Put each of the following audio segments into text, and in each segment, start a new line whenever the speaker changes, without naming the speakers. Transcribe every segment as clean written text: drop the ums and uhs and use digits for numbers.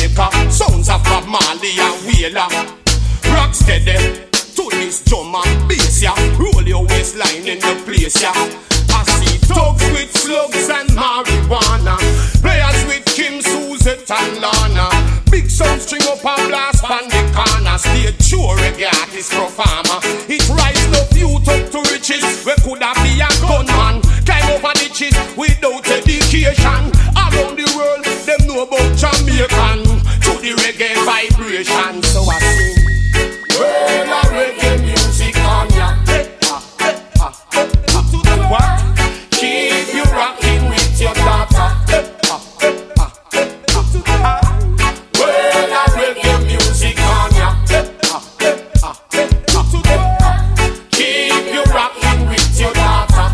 Jamaica. Sounds of Bob Marley and Wailer. Rock steady to this drum and bass, yeah. Roll your waistline in the place, yeah. I see thugs with slugs and marijuana, players with Kim, Suzette and Lana. Big sound string up and blast on the corner. Stay true reggae artist performer. It rise up youth up to riches. We coulda be a gunman, climb over ditches without education. Around the world, them know about Jamaican. To the reggae vibration, so I sing. Well, a reggae music on ya. What? Keep you rocking with your daughter. Well, a reggae music on ya. Keep you rocking with your daughter.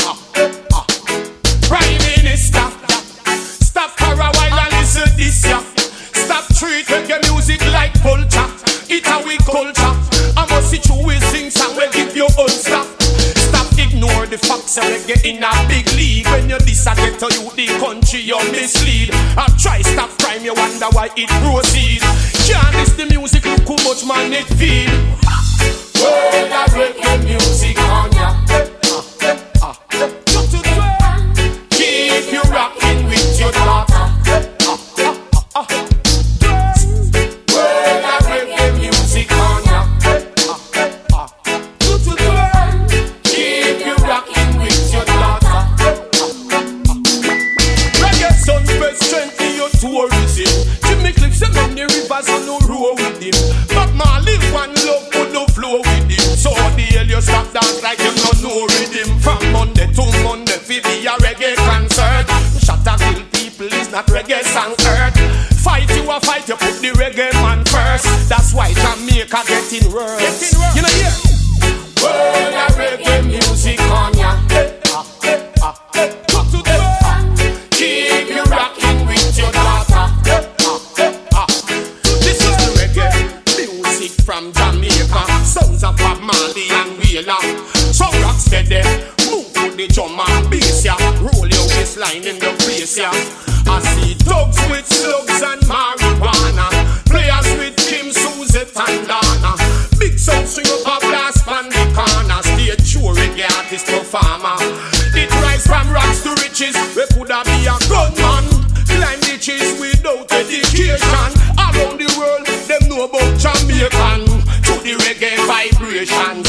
Prime Minister, stop for a while and listen this ya. Stop treat reggae music like culture. It a we culture. I must see you will sing song will give you own stuff. Ignore the facts and reggae in a big league. When you disagree to you the country you mislead. I try stop crime, you wonder why it proceed. Can't this the music, look how much man it feel. Well, that reggae music on ya. Keep you rocking with your daughter. Well, that reggae music on ya. Tourism, Jimmy Cliff say many rivers on no row with him. But Marley one love could no flow with him. So the hell you stop dance like you no know rhythm. From Monday to Monday, fi be a reggae concert. Shot a kill people is not reggae song earth. Fight you a fight, you put the reggae man first. That's why Jamaica getting worse. You know here. Well, a reggae music on ya. Keep you rocking with your daughter. This is the reggae music from Jamaica. Sounds of Bob Marley and Wailer. So rock steady, move to the drum and bass, yeah. Roll your waistline in the place, yeah. I see thugs with slugs and marijuana, players with Kim, Suzette and Lana. Big sound string up a blast on the corner. Stay true reggae artist performer. It rise from rocks to riches. We coulda be a gunman, climb ditches without education. Around the world, them know about Jamaican. To the reggae vibration.